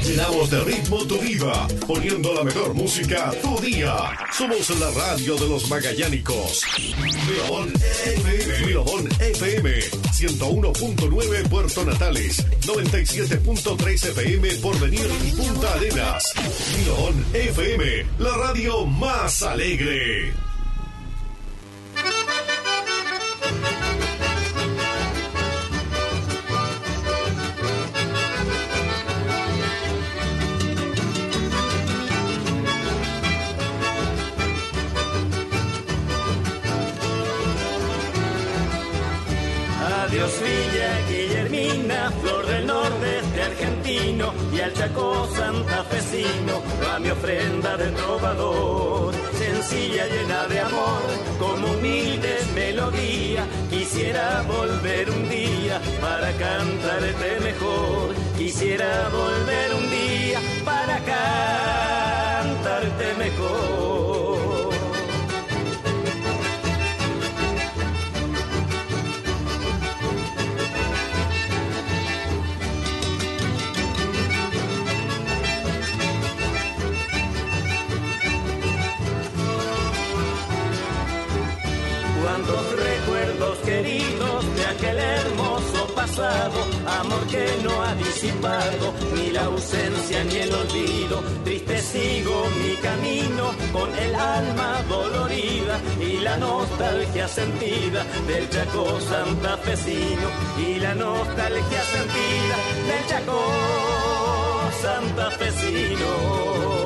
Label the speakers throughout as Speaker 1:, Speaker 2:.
Speaker 1: Llenamos de ritmo tu vida, poniendo la mejor música tu día. Somos la radio de los magallánicos. Miradón FM 101.9 Puerto Natales, 97.3 FM Porvenir y Punta Arenas. Miradón FM, la radio más alegre.
Speaker 2: Adiós Villa Guillermina, flor del nordeste argentino, y al Chaco santafesino va mi ofrenda de trovador. Sencilla, llena de amor, como humilde melodía, quisiera volver un día para cantarte mejor. Quisiera volver un día para cantarte mejor. Cuántos recuerdos queridos de aquel hermoso pasado, amor que no ha disipado ni la ausencia ni el olvido. Triste sigo mi camino con el alma dolorida y la nostalgia sentida del Chaco santafesino, y la nostalgia sentida del Chaco santafesino.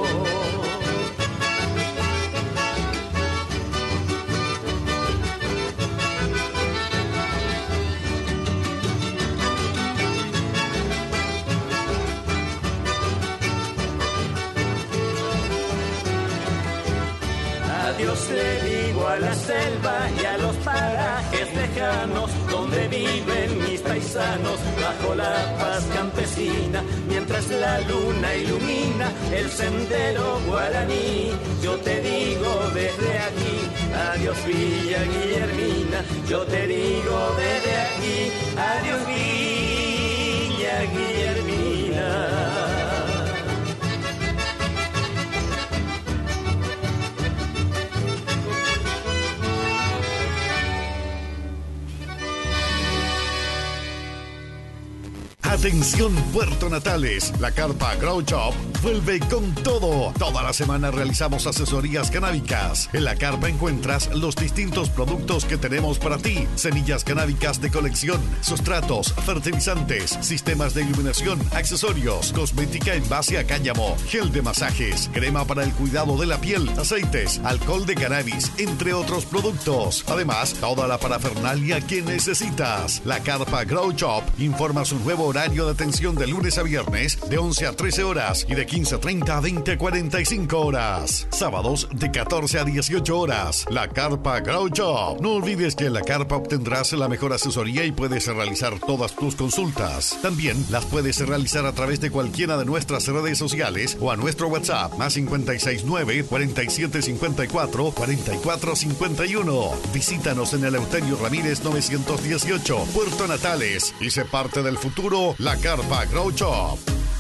Speaker 2: Adiós le digo a la selva y a los parajes lejanos donde viven mis paisanos bajo la paz campesina, mientras la luna ilumina el sendero guaraní. Yo te digo desde aquí, adiós Villa Guillermina. Yo te digo desde aquí, adiós Villa Guillermina.
Speaker 1: Atención Puerto Natales, la carpa Grow Shop vuelve con todo. Toda la semana realizamos asesorías canábicas. En la carpa encuentras los distintos productos que tenemos para ti: semillas canábicas de colección, sustratos, fertilizantes, sistemas de iluminación, accesorios, cosmética en base a cáñamo, gel de masajes, crema para el cuidado de la piel, aceites, alcohol de cannabis, entre otros productos. Además, toda la parafernalia que necesitas. La carpa Grow Shop informa su nuevo horario de atención de lunes a viernes de 11 a 13 horas y de 15:30 a 20:45 horas. Sábados de 14 a 18 horas. La carpa Grow Shop. No olvides que en la carpa obtendrás la mejor asesoría y puedes realizar todas tus consultas. También las puedes realizar a través de cualquiera de nuestras redes sociales o a nuestro WhatsApp más 569 4754 4451. Visítanos en el Eleuterio Ramírez 918, Puerto Natales, y sé parte del futuro. La carpa Grow Shop.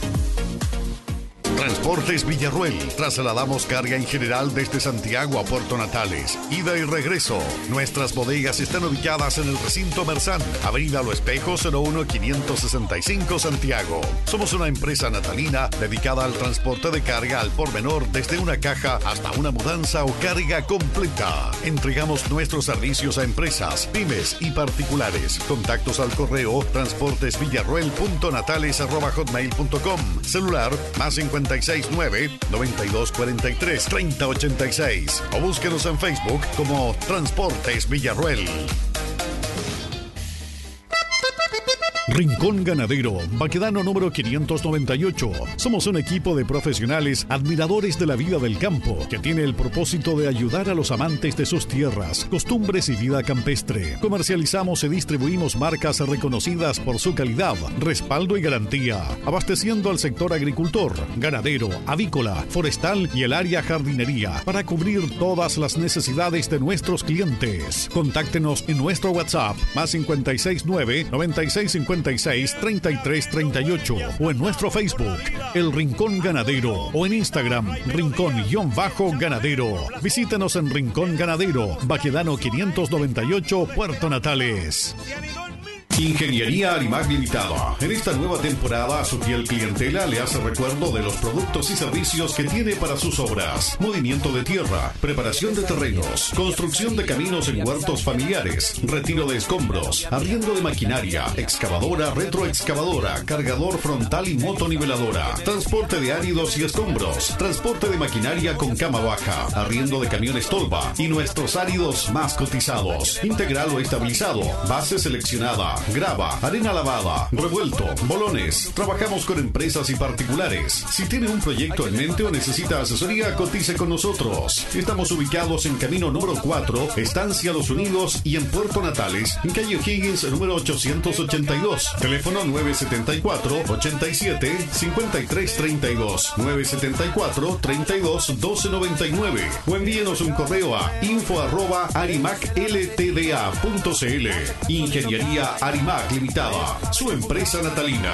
Speaker 1: Transportes Villarruel. Trasladamos carga en general desde Santiago a Puerto Natales, ida y regreso. Nuestras bodegas están ubicadas en el recinto Mersán, Avenida Lo Espejo 01565 Santiago. Somos una empresa natalina dedicada al transporte de carga al por menor, desde una caja hasta una mudanza o carga completa. Entregamos nuestros servicios a empresas, pymes y particulares. Contactos al correo transportesvillarruel.natales@hotmail.com. Celular más 569-9243-3086 o búsquenos en Facebook como Transportes Villarruel. Rincón Ganadero, Baquedano número 598. Somos un equipo de profesionales admiradores de la vida del campo que tiene el propósito de ayudar a los amantes de sus tierras, costumbres y vida campestre. Comercializamos y distribuimos marcas reconocidas por su calidad, respaldo y garantía, abasteciendo al sector agricultor, ganadero, avícola, forestal y el área jardinería para cubrir todas las necesidades de nuestros clientes. Contáctenos en nuestro WhatsApp más 569 9654 646-3338 o en nuestro Facebook, El Rincón Ganadero, o en Instagram, Rincón-Ganadero. Visítanos en Rincón Ganadero, Baquedano 598, Puerto Natales. Ingeniería Arimac Limitada. En esta nueva temporada, a su fiel clientela le hace recuerdo de los productos y servicios que tiene para sus obras: movimiento de tierra, preparación de terrenos, construcción de caminos en huertos familiares, retiro de escombros, arriendo de maquinaria, excavadora, retroexcavadora, cargador frontal y motoniveladora, transporte de áridos y escombros, transporte de maquinaria con cama baja, arriendo de camiones tolva y nuestros áridos más cotizados: integral o estabilizado, base seleccionada, grava, arena lavada, revuelto, bolones. Trabajamos con empresas y particulares. Si tiene un proyecto en mente o necesita asesoría, cotice con nosotros. Estamos ubicados en Camino número 4, Estancia Los Unidos, y en Puerto Natales, en calle O'Higgins, número 882. Teléfono 974-87-5332, 974-32-1299, o envíenos un correo a info@arimacltda.cl. Ingeniería Arimac Limitada, su empresa natalina.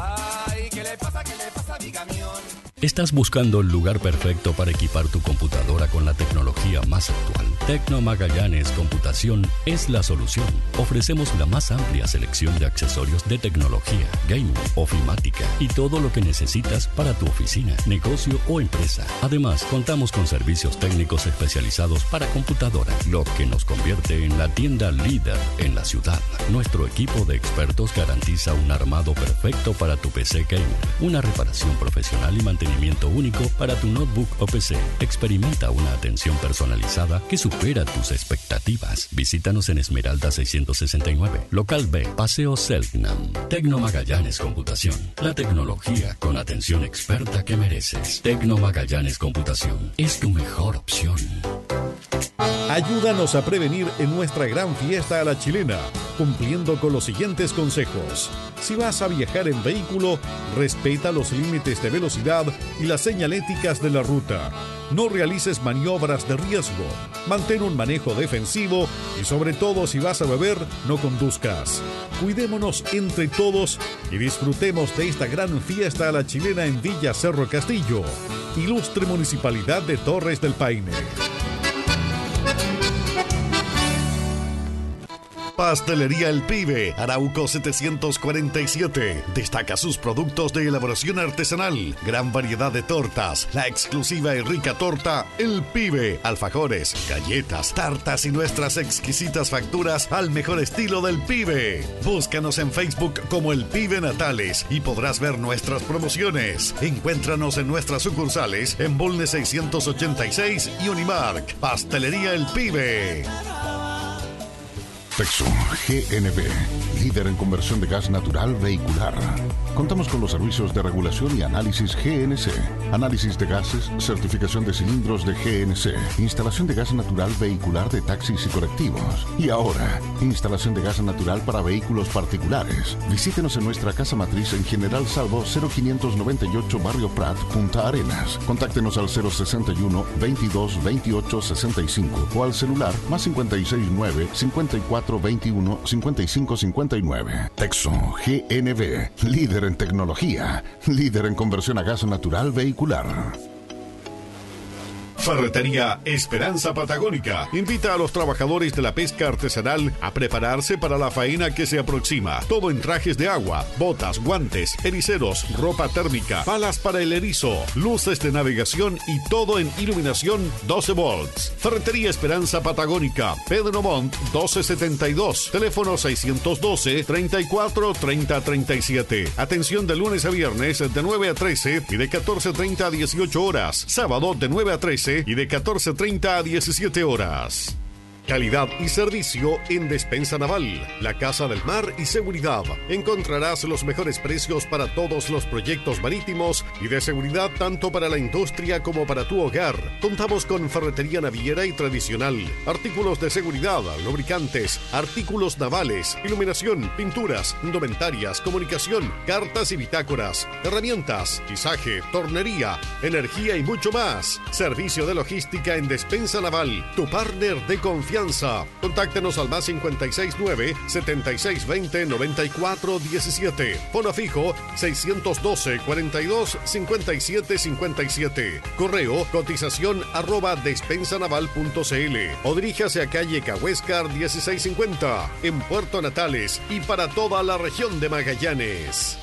Speaker 3: ¿Estás buscando el lugar perfecto para equipar tu computadora con la tecnología más actual? Tecno Magallanes Computación es la solución. Ofrecemos la más amplia selección de accesorios de tecnología, gaming, ofimática y todo lo que necesitas para tu oficina, negocio o empresa. Además, contamos con servicios técnicos especializados para computadora, lo que nos convierte en la tienda líder en la ciudad. Nuestro equipo de expertos garantiza un armado perfecto para tu PC gamer, una reparación profesional y mantenimiento único para tu notebook o PC. Experimenta una atención personalizada que supera tus expectativas. Visítanos en Esmeralda 669, Local B, Paseo Selknam. Tecno Magallanes Computación. La tecnología con atención experta que mereces. Tecno Magallanes Computación es tu mejor opción.
Speaker 1: Ayúdanos a prevenir en nuestra gran fiesta a la chilena, cumpliendo con los siguientes consejos. Si vas a viajar en vehículo, respeta los límites de velocidad y las señaléticas de la ruta. No realices maniobras de riesgo. Mantén un manejo defensivo y, sobre todo, si vas a beber, no conduzcas. Cuidémonos entre todos y disfrutemos de esta gran fiesta a la chilena en Villa Cerro Castillo. Ilustre Municipalidad de Torres del Paine. Pastelería El Pibe, Arauco 747. Destaca sus productos de elaboración artesanal, gran variedad de tortas, la exclusiva y rica torta El Pibe, alfajores, galletas, tartas y nuestras exquisitas facturas al mejor estilo del Pibe. Búscanos en Facebook como El Pibe Natales y podrás ver nuestras promociones. Encuéntranos en nuestras sucursales en Bulnes 686 y Unimark. Pastelería El Pibe.
Speaker 4: Texo GNV, líder en conversión de gas natural vehicular. Contamos con los servicios de regulación y análisis GNC, análisis de gases, certificación de cilindros de GNC, instalación de gas natural vehicular de taxis y colectivos. Y ahora, instalación de gas natural para vehículos particulares. Visítenos en nuestra casa matriz en General Salvo 0598, Barrio Prat, Punta Arenas. Contáctenos al 061 22 28 65 o al celular +569 54 21 55 59. Texo GNV, líder en tecnología, líder en conversión a gas natural vehicular.
Speaker 1: Ferretería Esperanza Patagónica invita a los trabajadores de la pesca artesanal a prepararse para la faena que se aproxima. Todo en trajes de agua, botas, guantes, ericeros, ropa térmica, palas para el erizo, luces de navegación y todo en iluminación 12 volts. Ferretería Esperanza Patagónica, Pedro Montt 1272, teléfono 612-34-30-37. Atención de lunes a viernes de 9 a 13 y de 14:30 a 18 horas. Sábado de 9 a 13 y de 14:30 a 17 horas. Calidad y servicio en Despensa Naval, la Casa del Mar y Seguridad. Encontrarás los mejores precios para todos los proyectos marítimos y de seguridad tanto para la industria como para tu hogar. Contamos con ferretería naviera y tradicional, artículos de seguridad, lubricantes, artículos navales, iluminación, pinturas, indumentarias, comunicación, cartas y bitácoras, herramientas, tizaje, tornería, energía y mucho más. Servicio de logística en Despensa Naval, tu partner de confianza confianza. Contáctenos al más 569-7620-9417. Fono fijo 612-42-57-57. Correo cotización@despensanaval.cl o diríjase a calle Cahuéscar 1650 en Puerto Natales y para toda la región de Magallanes.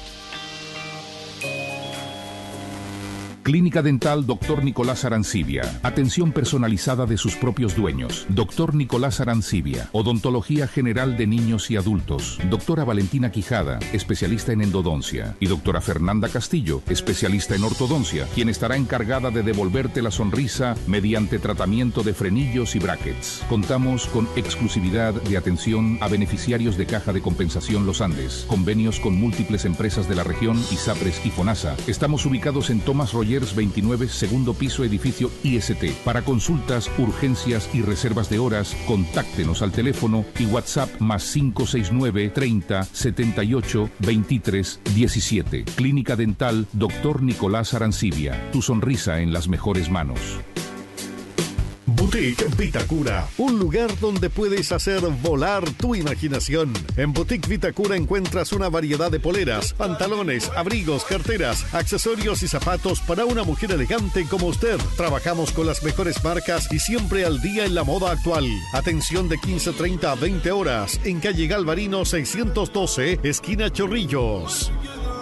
Speaker 5: Clínica Dental Dr. Nicolás Arancibia. Atención personalizada de sus propios dueños. Dr. Nicolás Arancibia. Odontología general de niños y adultos. Doctora Valentina Quijada, especialista en endodoncia. Y doctora Fernanda Castillo, especialista en ortodoncia, quien estará encargada de devolverte la sonrisa mediante tratamiento de frenillos y brackets. Contamos con exclusividad de atención a beneficiarios de Caja de Compensación Los Andes. Convenios con múltiples empresas de la región, ISAPRES y FONASA. Estamos ubicados en Tomás Royers 29, segundo piso, edificio IST. Para consultas, urgencias y reservas de horas, contáctenos al teléfono y WhatsApp más 569 30 78 23 17. Clínica Dental Dr. Nicolás Arancibia. Tu sonrisa en las mejores manos.
Speaker 1: Boutique Vitacura, un lugar donde puedes hacer volar tu imaginación. En Boutique Vitacura encuentras una variedad de poleras, pantalones, abrigos, carteras, accesorios y zapatos para una mujer elegante como usted. Trabajamos con las mejores marcas y siempre al día en la moda actual. Atención de 15:30 a 20 horas en calle Galvarino 612, esquina Chorrillos.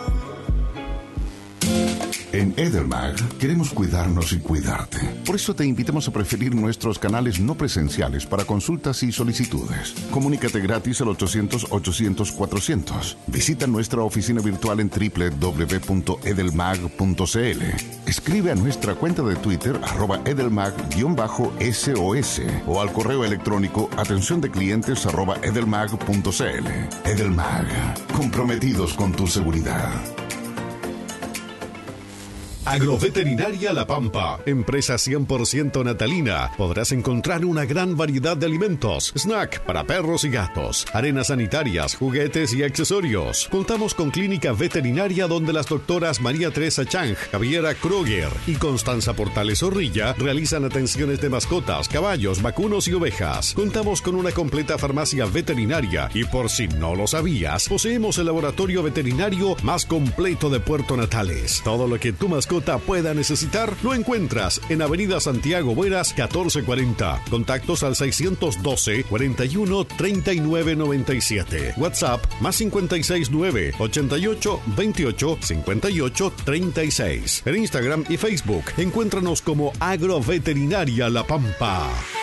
Speaker 4: En Edelmag queremos cuidarnos y cuidarte. Por eso te invitamos a preferir nuestros canales no presenciales para consultas y solicitudes. Comunícate gratis al 800-800-400. Visita nuestra oficina virtual en www.edelmag.cl. Escribe a nuestra cuenta de Twitter @edelmag_SOS o al correo electrónico atencióndeclientes@edelmag.cl. Edelmag, comprometidos con tu seguridad.
Speaker 1: Agroveterinaria La Pampa, empresa 100% natalina. Podrás encontrar una gran variedad de alimentos, snack para perros y gatos, arenas sanitarias, juguetes y accesorios. Contamos con clínica veterinaria donde las doctoras María Teresa Chang, Javiera Kroger y Constanza Portales Zorrilla realizan atenciones de mascotas, caballos, vacunos y ovejas. Contamos con una completa farmacia veterinaria y, por si no lo sabías, poseemos el laboratorio veterinario más completo de Puerto Natales. Todo lo que tu mascota pueda necesitar lo encuentras en Avenida Santiago Bueras 1440. Contactos al 612 41 39 97. WhatsApp más 569 88 28 58 36. En Instagram y Facebook encuéntranos como Agroveterinaria La Pampa.